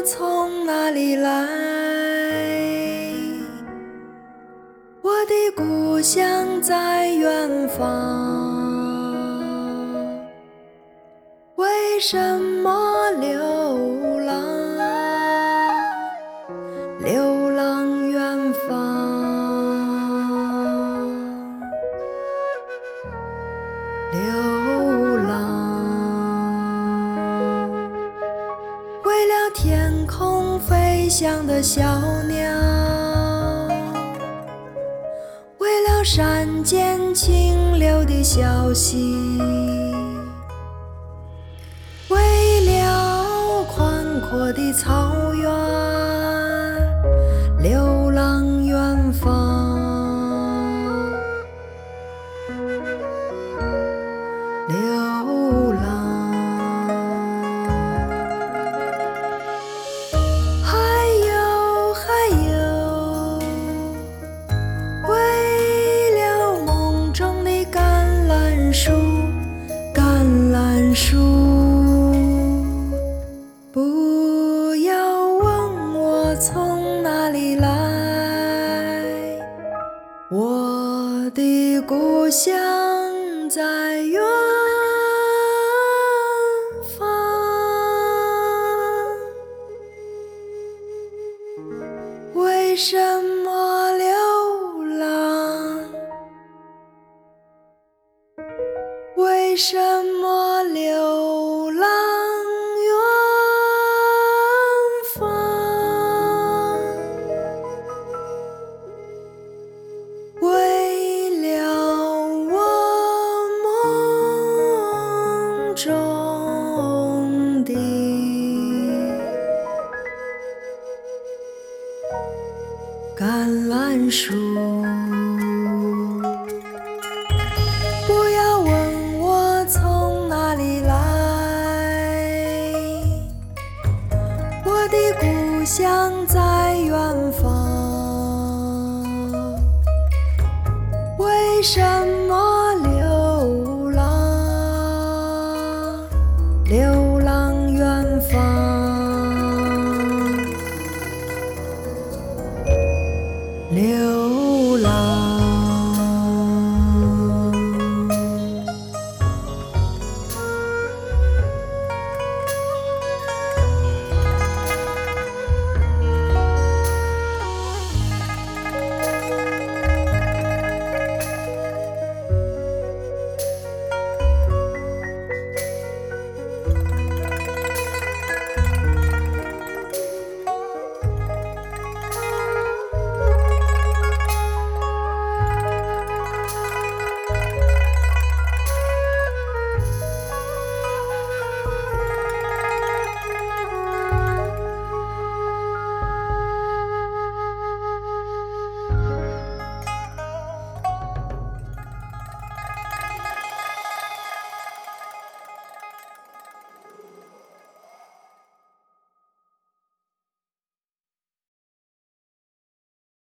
从哪里来？我的故乡在远方，为什么流浪？流浪远方，流浪，为了天空飞翔的小鸟，为了山间清流的小溪，为了宽阔的草原，流浪远方，流浪。还有，为了梦中的橄榄树，橄榄树，不要问我从哪里来，我的故乡在远方。为什么流浪？为什么流浪远方？为了我梦中的橄榄树。不要问我从哪里来，我的故乡在远方。为什么